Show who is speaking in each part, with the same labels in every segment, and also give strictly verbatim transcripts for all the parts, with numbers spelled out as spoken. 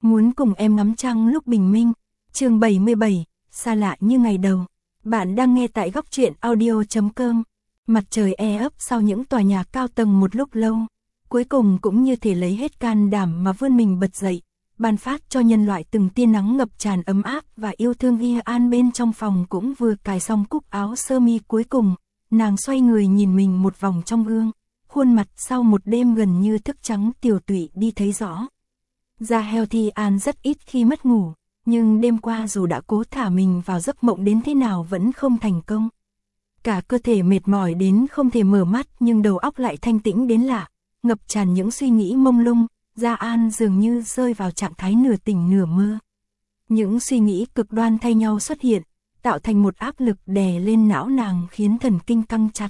Speaker 1: muốn cùng em ngắm trăng lúc bình minh. Chương bảy mươi bảy, xa lạ như ngày đầu. Bạn đang nghe tại góc truyện audio chấm com. Mặt trời e ấp sau những tòa nhà cao tầng một lúc lâu, cuối cùng cũng như thể lấy hết can đảm mà vươn mình bật dậy, ban phát cho nhân loại từng tia nắng ngập tràn ấm áp và yêu thương. Ia An bên trong phòng cũng vừa cài xong cúc áo sơ mi cuối cùng, nàng xoay người nhìn mình một vòng trong gương, khuôn mặt sau một đêm gần như thức trắng tiều tụy đi thấy rõ. Da Healthy An rất ít khi mất ngủ, nhưng đêm qua dù đã cố thả mình vào giấc mộng đến thế nào vẫn không thành công. Cả cơ thể mệt mỏi đến không thể mở mắt nhưng đầu óc lại thanh tĩnh đến lạ, ngập tràn những suy nghĩ mông lung. Da An dường như rơi vào trạng thái nửa tỉnh nửa mơ. Những suy nghĩ cực đoan thay nhau xuất hiện, tạo thành một áp lực đè lên não nàng khiến thần kinh căng chặt.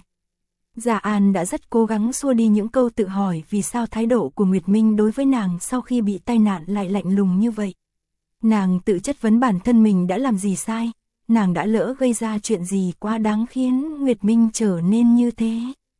Speaker 1: Da An đã rất cố gắng xua đi những câu tự hỏi vì sao thái độ của Nguyệt Minh đối với nàng sau khi bị tai nạn lại lạnh lùng như vậy. Nàng tự chất vấn bản thân mình đã làm gì sai, nàng đã lỡ gây ra chuyện gì quá đáng khiến Nguyệt Minh trở nên như thế.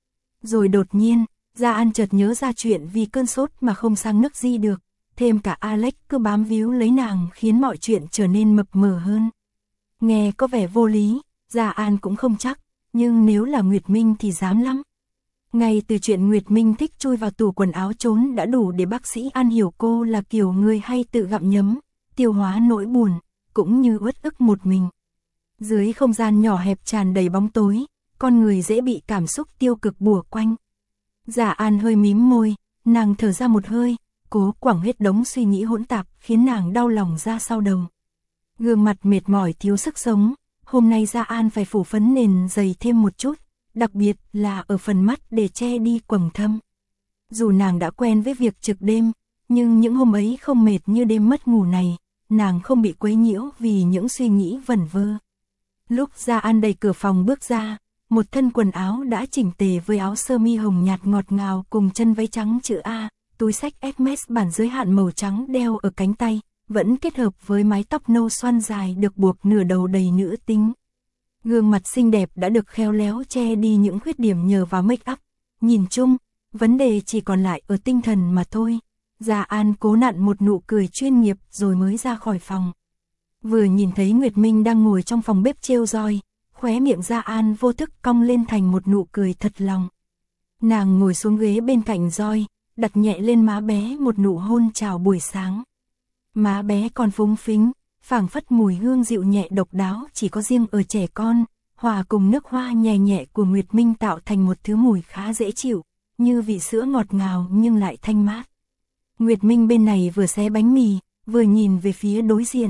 Speaker 1: Rồi đột nhiên, Da An chợt nhớ ra chuyện vì cơn sốt mà không sang nước Di được, thêm cả Alex cứ bám víu lấy nàng khiến mọi chuyện trở nên mập mờ hơn. Nghe có vẻ vô lý, Da An cũng không chắc, nhưng nếu là Nguyệt Minh thì dám lắm. Ngay từ chuyện Nguyệt Minh thích chui vào tủ quần áo trốn đã đủ để bác sĩ An hiểu cô là kiểu người hay tự gặm nhấm, tiêu hóa nỗi buồn, cũng như uất ức một mình. Dưới không gian nhỏ hẹp tràn đầy bóng tối, con người dễ bị cảm xúc tiêu cực bủa quanh. Da An hơi mím môi, nàng thở ra một hơi, cố quẳng hết đống suy nghĩ hỗn tạp khiến nàng đau lòng ra sau đầu. Gương mặt mệt mỏi thiếu sức sống, hôm nay Da An phải phủ phấn nền dày thêm một chút, đặc biệt là ở phần mắt để che đi quầng thâm. Dù nàng đã quen với việc trực đêm, nhưng những hôm ấy không mệt như đêm mất ngủ này, nàng không bị quấy nhiễu vì những suy nghĩ vẩn vơ. Lúc Da An đẩy cửa phòng bước ra, một thân quần áo đã chỉnh tề với áo sơ mi hồng nhạt ngọt ngào cùng chân váy trắng chữ A, túi xách Hermes bản giới hạn màu trắng đeo ở cánh tay, vẫn kết hợp với mái tóc nâu xoăn dài được buộc nửa đầu đầy nữ tính. Gương mặt xinh đẹp đã được khéo léo che đi những khuyết điểm nhờ vào make up. Nhìn chung, vấn đề chỉ còn lại ở tinh thần mà thôi. Da An cố nặn một nụ cười chuyên nghiệp rồi mới ra khỏi phòng. Vừa nhìn thấy Nguyệt Minh đang ngồi trong phòng bếp trêu roi, khóe miệng Da An vô thức cong lên thành một nụ cười thật lòng. Nàng ngồi xuống ghế bên cạnh roi, đặt nhẹ lên má bé một nụ hôn chào buổi sáng. Má bé còn phúng phính, phảng phất mùi hương dịu nhẹ độc đáo chỉ có riêng ở trẻ con, hòa cùng nước hoa nhẹ nhẹ của Nguyệt Minh tạo thành một thứ mùi khá dễ chịu, như vị sữa ngọt ngào nhưng lại thanh mát. Nguyệt Minh bên này vừa xé bánh mì, vừa nhìn về phía đối diện.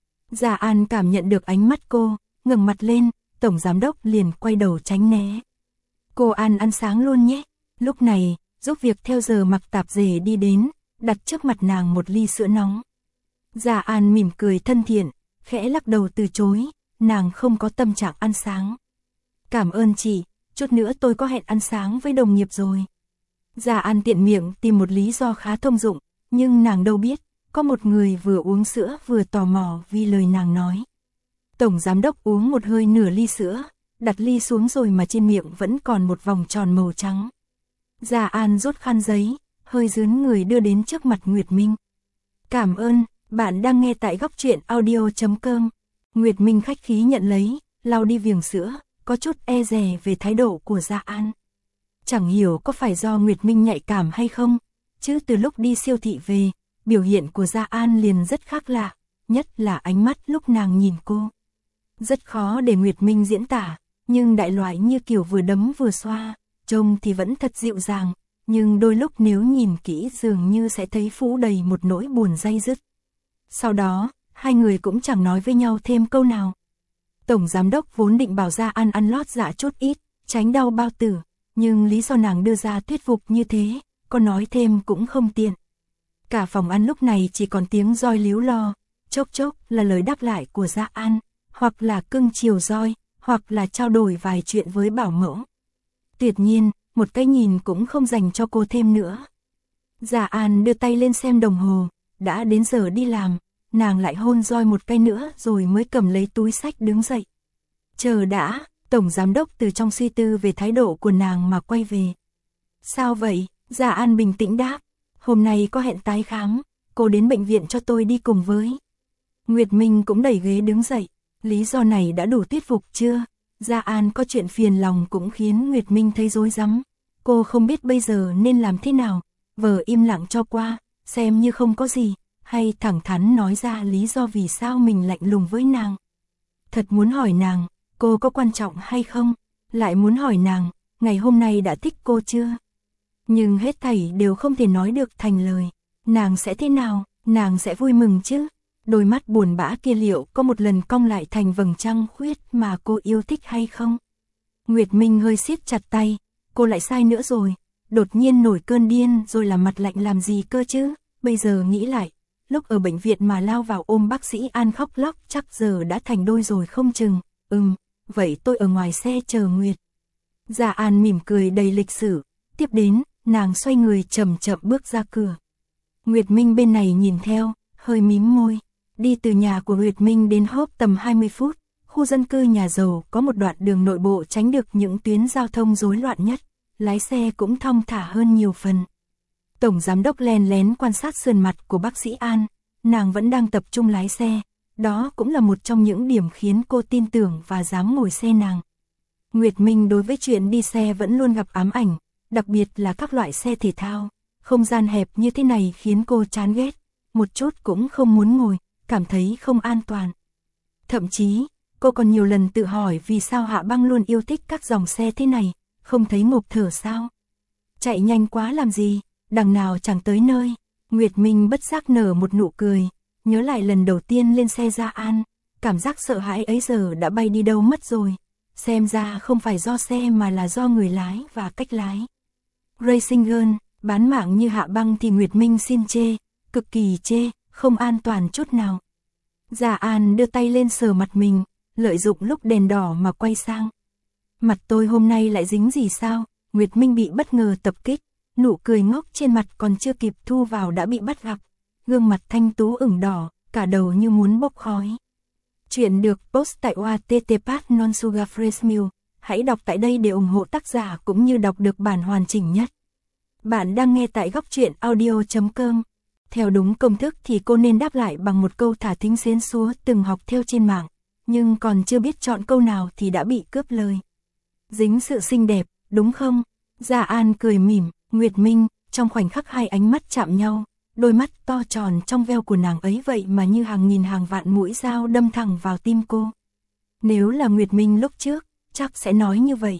Speaker 1: Da An cảm nhận được ánh mắt cô, ngẩng mặt lên, tổng giám đốc liền quay đầu tránh né. Cô An ăn sáng luôn nhé. Lúc này, giúp việc theo giờ mặc tạp dề đi đến, đặt trước mặt nàng một ly sữa nóng. Da An mỉm cười thân thiện, khẽ lắc đầu từ chối, nàng không có tâm trạng ăn sáng. Cảm ơn chị, chút nữa tôi có hẹn ăn sáng với đồng nghiệp rồi. Da An tiện miệng tìm một lý do khá thông dụng, nhưng nàng đâu biết, có một người vừa uống sữa vừa tò mò vì lời nàng nói. Tổng giám đốc uống một hơi nửa ly sữa, đặt ly xuống rồi mà trên miệng vẫn còn một vòng tròn màu trắng. Da An rút khăn giấy, hơi rướn người đưa đến trước mặt Nguyệt Minh. Cảm ơn, bạn đang nghe tại góc truyện audio chấm com. Nguyệt Minh khách khí nhận lấy, lau đi viền sữa, có chút e dè về thái độ của Da An. Chẳng hiểu có phải do Nguyệt Minh nhạy cảm hay không, chứ từ lúc đi siêu thị về, biểu hiện của Da An liền rất khác lạ, nhất là ánh mắt lúc nàng nhìn cô. Rất khó để Nguyệt Minh diễn tả, nhưng đại loại như kiểu vừa đấm vừa xoa, trông thì vẫn thật dịu dàng, nhưng đôi lúc nếu nhìn kỹ dường như sẽ thấy phủ đầy một nỗi buồn day dứt. Sau đó, hai người cũng chẳng nói với nhau thêm câu nào. Tổng giám đốc vốn định bảo Da An ăn lót dạ chút ít, tránh đau bao tử, nhưng lý do nàng đưa ra thuyết phục như thế, có nói thêm cũng không tiện. Cả phòng ăn lúc này chỉ còn tiếng roi líu lo, chốc chốc là lời đáp lại của Da An, hoặc là cưng chiều roi, hoặc là trao đổi vài chuyện với bảo mẫu. Tuyệt nhiên, một cái nhìn cũng không dành cho cô thêm nữa. Da An đưa tay lên xem đồng hồ, đã đến giờ đi làm, nàng lại hôn roi một cái nữa rồi mới cầm lấy túi xách đứng dậy. Chờ đã, tổng giám đốc từ trong suy tư về thái độ của nàng mà quay về. Sao vậy? Da An bình tĩnh đáp, hôm nay có hẹn tái khám, cô đến bệnh viện cho tôi đi cùng với. Nguyệt Minh cũng đẩy ghế đứng dậy, lý do này đã đủ thuyết phục chưa? Gia An có chuyện phiền lòng cũng khiến Nguyệt Minh thấy rối rắm. Cô không biết bây giờ nên làm thế nào, vờ im lặng cho qua, xem như không có gì, hay thẳng thắn nói ra lý do vì sao mình lạnh lùng với nàng. Thật muốn hỏi nàng, cô có quan trọng hay không? Lại muốn hỏi nàng, ngày hôm nay đã thích cô chưa? Nhưng hết thảy đều không thể nói được thành lời. Nàng sẽ thế nào? Nàng sẽ vui mừng chứ? Đôi mắt buồn bã kia liệu có một lần cong lại thành vầng trăng khuyết mà cô yêu thích hay không? Nguyệt Minh hơi siết chặt tay, cô lại sai nữa rồi, đột nhiên nổi cơn điên rồi làm mặt lạnh làm gì cơ chứ? Bây giờ nghĩ lại, lúc ở bệnh viện mà lao vào ôm bác sĩ An khóc lóc chắc giờ đã thành đôi rồi không chừng. Ừm, vậy tôi ở ngoài xe chờ Nguyệt. Gia An mỉm cười đầy lịch sự, tiếp đến, nàng xoay người chậm chậm bước ra cửa. Nguyệt Minh bên này nhìn theo, hơi mím môi. Đi từ nhà của Nguyệt Minh đến Hope tầm hai mươi phút, khu dân cư nhà giàu có một đoạn đường nội bộ tránh được những tuyến giao thông rối loạn nhất, lái xe cũng thong thả hơn nhiều phần. Tổng giám đốc len lén quan sát sườn mặt của bác sĩ An, nàng vẫn đang tập trung lái xe, đó cũng là một trong những điểm khiến cô tin tưởng và dám ngồi xe nàng. Nguyệt Minh đối với chuyện đi xe vẫn luôn gặp ám ảnh, đặc biệt là các loại xe thể thao, không gian hẹp như thế này khiến cô chán ghét, một chút cũng không muốn ngồi, cảm thấy không an toàn. Thậm chí, cô còn nhiều lần tự hỏi vì sao Hạ Băng luôn yêu thích các dòng xe thế này, không thấy ngộp thở sao? Chạy nhanh quá làm gì, đằng nào chẳng tới nơi. Nguyệt Minh bất giác nở một nụ cười, nhớ lại lần đầu tiên lên xe Gia An, cảm giác sợ hãi ấy giờ đã bay đi đâu mất rồi. Xem ra không phải do xe mà là do người lái và cách lái. Racing Girl, bán mạng như Hạ Băng thì Nguyệt Minh xin chê, cực kỳ chê, không an toàn chút nào. Gia An đưa tay lên sờ mặt mình, lợi dụng lúc đèn đỏ mà quay sang. Mặt tôi hôm nay lại dính gì sao? Nguyệt Minh bị bất ngờ tập kích, nụ cười ngốc trên mặt còn chưa kịp thu vào đã bị bắt gặp. Gương mặt thanh tú ửng đỏ, cả đầu như muốn bốc khói. Chuyện được post tại o a t t path non sugar fresh milk. Hãy đọc tại đây để ủng hộ tác giả cũng như đọc được bản hoàn chỉnh nhất. Bạn đang nghe tại góc truyện audio chấm com. Theo đúng công thức thì cô nên đáp lại bằng một câu thả thính xến xúa từng học theo trên mạng, nhưng còn chưa biết chọn câu nào thì đã bị cướp lời. Dính sự xinh đẹp, đúng không? Gia An cười mỉm, Nguyệt Minh, trong khoảnh khắc hai ánh mắt chạm nhau, đôi mắt to tròn trong veo của nàng ấy vậy mà như hàng nghìn hàng vạn mũi dao đâm thẳng vào tim cô. Nếu là Nguyệt Minh lúc trước, chắc sẽ nói như vậy.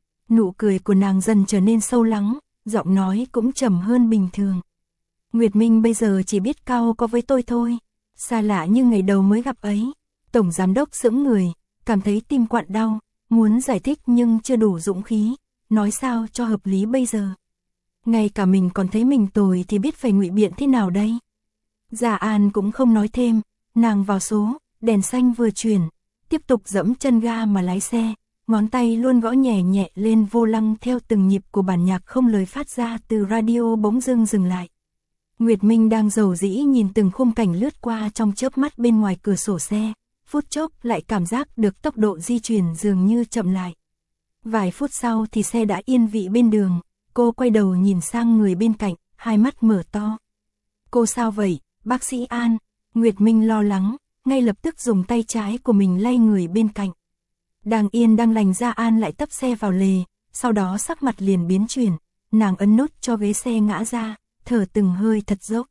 Speaker 1: Nụ cười của nàng dần trở nên sâu lắng, giọng nói cũng trầm hơn bình thường. Nguyệt Minh bây giờ chỉ biết cao có với tôi thôi, xa lạ như ngày đầu mới gặp ấy. Tổng giám đốc sững người, cảm thấy tim quặn đau, muốn giải thích nhưng chưa đủ dũng khí, nói sao cho hợp lý bây giờ. Ngay cả mình còn thấy mình tồi thì biết phải ngụy biện thế nào đây. Gia An cũng không nói thêm, nàng vào số, đèn xanh vừa chuyển, tiếp tục dẫm chân ga mà lái xe, ngón tay luôn gõ nhẹ nhẹ lên vô lăng theo từng nhịp của bản nhạc không lời phát ra từ radio bỗng dưng dừng lại. Nguyệt Minh đang dầu dĩ nhìn từng khung cảnh lướt qua trong chớp mắt bên ngoài cửa sổ xe, phút chốc lại cảm giác được tốc độ di chuyển dường như chậm lại. Vài phút sau thì xe đã yên vị bên đường, cô quay đầu nhìn sang người bên cạnh, hai mắt mở to. Cô sao vậy, bác sĩ An? Nguyệt Minh lo lắng, ngay lập tức dùng tay trái của mình lay người bên cạnh. Đang yên đang lành Gia An lại tấp xe vào lề, sau đó sắc mặt liền biến chuyển, nàng ấn nút cho ghế xe ngã ra, thở từng hơi thật dốc.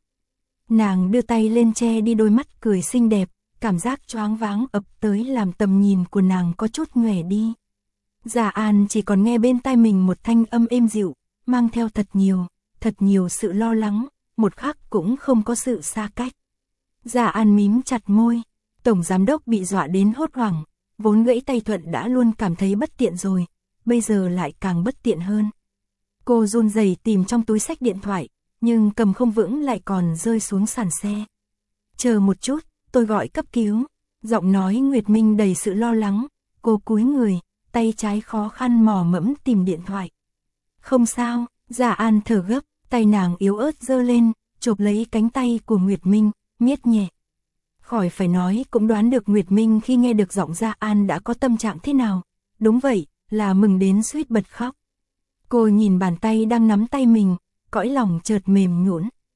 Speaker 1: Nàng đưa tay lên che đi đôi mắt cười xinh đẹp, cảm giác choáng váng ập tới làm tầm nhìn của nàng có chút nhòe đi. Gia An chỉ còn nghe bên tai mình một thanh âm êm dịu, mang theo thật nhiều, thật nhiều sự lo lắng, một khắc cũng không có sự xa cách. Gia An mím chặt môi, tổng giám đốc bị dọa đến hốt hoảng, vốn gãy tay thuận đã luôn cảm thấy bất tiện rồi, bây giờ lại càng bất tiện hơn. Cô run rẩy tìm trong túi xách điện thoại, nhưng cầm không vững lại còn rơi xuống sàn xe. Chờ một chút, tôi gọi cấp cứu. Giọng nói Nguyệt Minh đầy sự lo lắng, cô cúi người, tay trái khó khăn mò mẫm tìm điện thoại. Không sao, Gia An thở gấp, tay nàng yếu ớt giơ lên, chộp lấy cánh tay của Nguyệt Minh, miết nhẹ. Khỏi phải nói cũng đoán được Nguyệt Minh khi nghe được giọng Gia An đã có tâm trạng thế nào. Đúng vậy, là mừng đến suýt bật khóc. Cô nhìn bàn tay đang nắm tay mình, cõi lòng chợt mềm nhũn.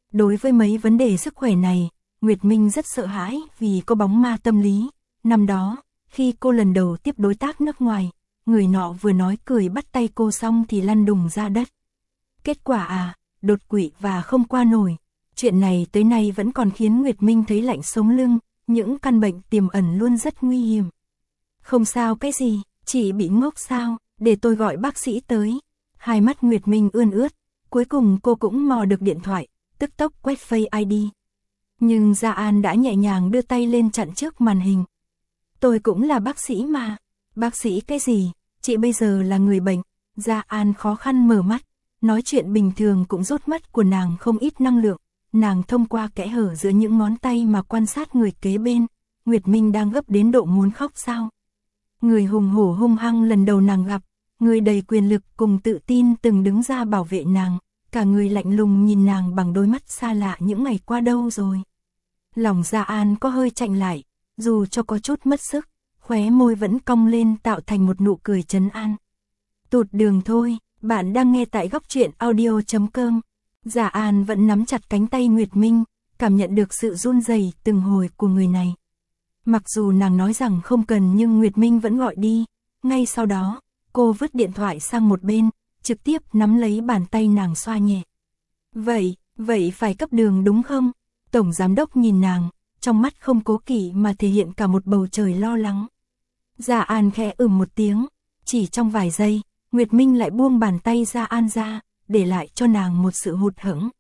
Speaker 1: Đối với mấy vấn đề sức khỏe này, Nguyệt Minh rất sợ hãi vì có bóng ma tâm lý. Năm đó, khi cô lần đầu tiếp đối tác nước ngoài, người nọ vừa nói cười bắt tay cô xong thì lăn đùng ra đất. Kết quả à, đột quỵ và không qua nổi. Chuyện này tới nay vẫn còn khiến Nguyệt Minh thấy lạnh sống lưng, những căn bệnh tiềm ẩn luôn rất nguy hiểm. Không sao cái gì, chỉ bị ngốc sao, để tôi gọi bác sĩ tới. Hai mắt Nguyệt Minh ươn ướt, cuối cùng cô cũng mò được điện thoại, tức tốc quét Face ai đi. Nhưng Gia An đã nhẹ nhàng đưa tay lên chặn trước màn hình. Tôi cũng là bác sĩ mà. Bác sĩ cái gì, chị bây giờ là người bệnh. Gia An khó khăn mở mắt, nói chuyện bình thường cũng rút mất của nàng không ít năng lượng. Nàng thông qua kẽ hở giữa những ngón tay mà quan sát người kế bên. Nguyệt Minh đang gấp đến độ muốn khóc sao. Người hùng hổ hung hăng lần đầu nàng gặp, người đầy quyền lực cùng tự tin từng đứng ra bảo vệ nàng, cả người lạnh lùng nhìn nàng bằng đôi mắt xa lạ những ngày qua đâu rồi. Lòng Gia An có hơi chạnh lại, dù cho có chút mất sức, khóe môi vẫn cong lên tạo thành một nụ cười trấn an. Tụt đường thôi, bạn đang nghe tại góc truyện audio chấm com. Gia An vẫn nắm chặt cánh tay Nguyệt Minh, cảm nhận được sự run rẩy từng hồi của người này. Mặc dù nàng nói rằng không cần nhưng Nguyệt Minh vẫn gọi đi, ngay sau đó, cô vứt điện thoại sang một bên, trực tiếp nắm lấy bàn tay nàng xoa nhẹ. Vậy, vậy phải cấp đường đúng không? Tổng giám đốc nhìn nàng, trong mắt không cố kỵ mà thể hiện cả một bầu trời lo lắng. Gia An khẽ ừm một tiếng, chỉ trong vài giây, Nguyệt Minh lại buông bàn tay Gia An ra, để lại cho nàng một sự hụt hẫng.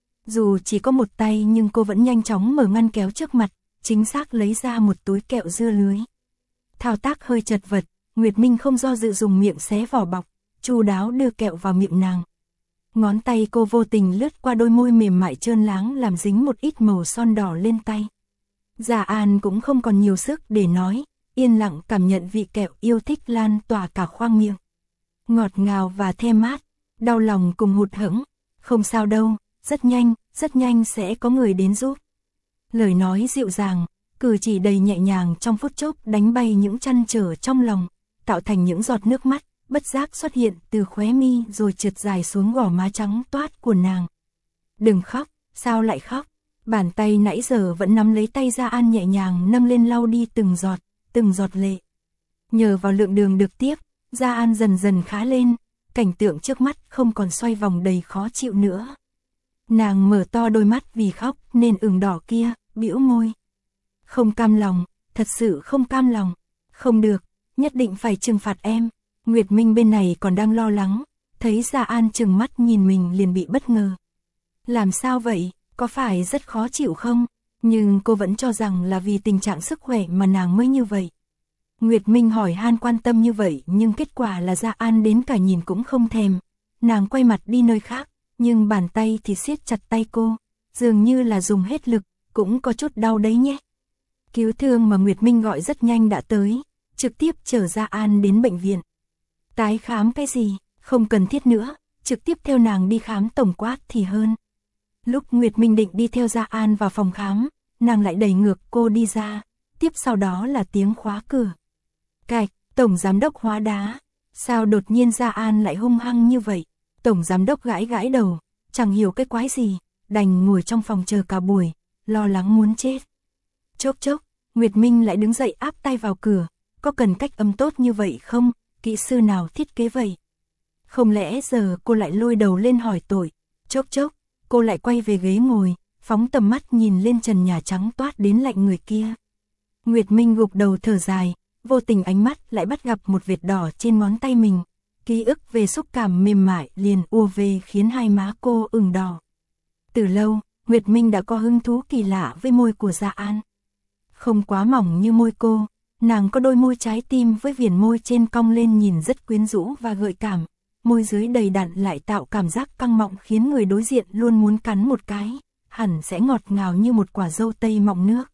Speaker 1: Dù chỉ có một tay nhưng cô vẫn nhanh chóng mở ngăn kéo trước mặt, chính xác lấy ra một túi kẹo dưa lưới. Thao tác hơi chật vật, Nguyệt Minh không do dự dùng miệng xé vỏ bọc, chu đáo đưa kẹo vào miệng nàng. Ngón tay cô vô tình lướt qua đôi môi mềm mại trơn láng làm dính một ít màu son đỏ lên tay. Gia An cũng không còn nhiều sức để nói, yên lặng cảm nhận vị kẹo yêu thích lan tỏa cả khoang miệng. Ngọt ngào và thơm mát, đau lòng cùng hụt hẫng, không sao đâu, rất nhanh, rất nhanh sẽ có người đến giúp. Lời nói dịu dàng, cử chỉ đầy nhẹ nhàng trong phút chốc đánh bay những trăn trở trong lòng, tạo thành những giọt nước mắt, bất giác xuất hiện từ khóe mi rồi trượt dài xuống gò má trắng toát của nàng. Đừng khóc, sao lại khóc? Bàn tay nãy giờ vẫn nắm lấy tay Gia An nhẹ nhàng nâng lên lau đi từng giọt, từng giọt lệ. Nhờ vào lượng đường được tiếp, Gia An dần dần khá lên, cảnh tượng trước mắt không còn xoay vòng đầy khó chịu nữa. Nàng mở to đôi mắt vì khóc nên ửng đỏ kia, bĩu môi. Không cam lòng, thật sự không cam lòng. Không được, nhất định phải trừng phạt em. Nguyệt Minh bên này còn đang lo lắng, thấy Gia An trừng mắt nhìn mình liền bị bất ngờ. Làm sao vậy, có phải rất khó chịu không? Nhưng cô vẫn cho rằng là vì tình trạng sức khỏe mà nàng mới như vậy. Nguyệt Minh hỏi han quan tâm như vậy nhưng kết quả là Gia An đến cả nhìn cũng không thèm. Nàng quay mặt đi nơi khác, nhưng bàn tay thì siết chặt tay cô, dường như là dùng hết lực, cũng có chút đau đấy nhé. Cứu thương mà Nguyệt Minh gọi rất nhanh đã tới, trực tiếp chở Gia An đến bệnh viện. Tái khám cái gì, không cần thiết nữa, trực tiếp theo nàng đi khám tổng quát thì hơn. Lúc Nguyệt Minh định đi theo Gia An vào phòng khám, nàng lại đẩy ngược cô đi ra, tiếp sau đó là tiếng khóa cửa. Cạch, tổng giám đốc hóa đá, sao đột nhiên Gia An lại hung hăng như vậy? Tổng giám đốc gãi gãi đầu, chẳng hiểu cái quái gì, đành ngồi trong phòng chờ cả buổi, lo lắng muốn chết. Chốc chốc, Nguyệt Minh lại đứng dậy áp tay vào cửa, có cần cách âm tốt như vậy không? Kỹ sư nào thiết kế vậy? Không lẽ giờ cô lại lôi đầu lên hỏi tội? Chốc chốc, cô lại quay về ghế ngồi, phóng tầm mắt nhìn lên trần nhà trắng toát đến lạnh người kia. Nguyệt Minh gục đầu thở dài, vô tình ánh mắt lại bắt gặp một vệt đỏ trên ngón tay mình. Ký ức về xúc cảm mềm mại liền ùa về khiến hai má cô ửng đỏ. Từ lâu, Nguyệt Minh đã có hứng thú kỳ lạ với môi của Gia An. Không quá mỏng như môi cô, nàng có đôi môi trái tim với viền môi trên cong lên nhìn rất quyến rũ và gợi cảm. Môi dưới đầy đặn lại tạo cảm giác căng mọng khiến người đối diện luôn muốn cắn một cái, hẳn sẽ ngọt ngào như một quả dâu tây mọng nước.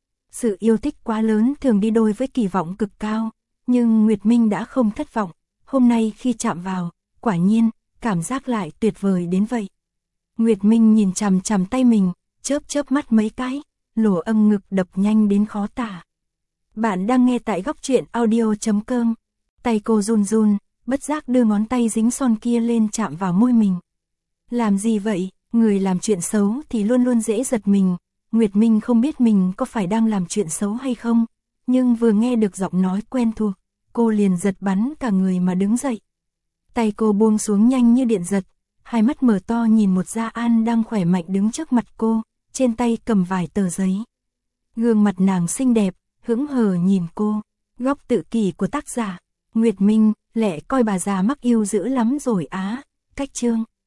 Speaker 1: Sự yêu thích quá lớn thường đi đôi với kỳ vọng cực cao, nhưng Nguyệt Minh đã không thất vọng. Hôm nay khi chạm vào, quả nhiên, cảm giác lại tuyệt vời đến vậy. Nguyệt Minh nhìn chằm chằm tay mình, chớp chớp mắt mấy cái, lỗ âm ngực đập nhanh đến khó tả. Bạn đang nghe tại góc truyện audio chấm com. Tay cô run run, bất giác đưa ngón tay dính son kia lên chạm vào môi mình. Làm gì vậy? Người làm chuyện xấu thì luôn luôn dễ giật mình. Nguyệt Minh không biết mình có phải đang làm chuyện xấu hay không, nhưng vừa nghe được giọng nói quen thuộc, cô liền giật bắn cả người mà đứng dậy. Tay cô buông xuống nhanh như điện giật, hai mắt mở to nhìn một Gia An đang khỏe mạnh đứng trước mặt cô, trên tay cầm vài tờ giấy. Gương mặt nàng xinh đẹp, hững hờ nhìn cô, góc tự kỷ của tác giả. Nguyệt Minh, lẹ coi bà già mắc yêu dữ lắm rồi á, cách chương.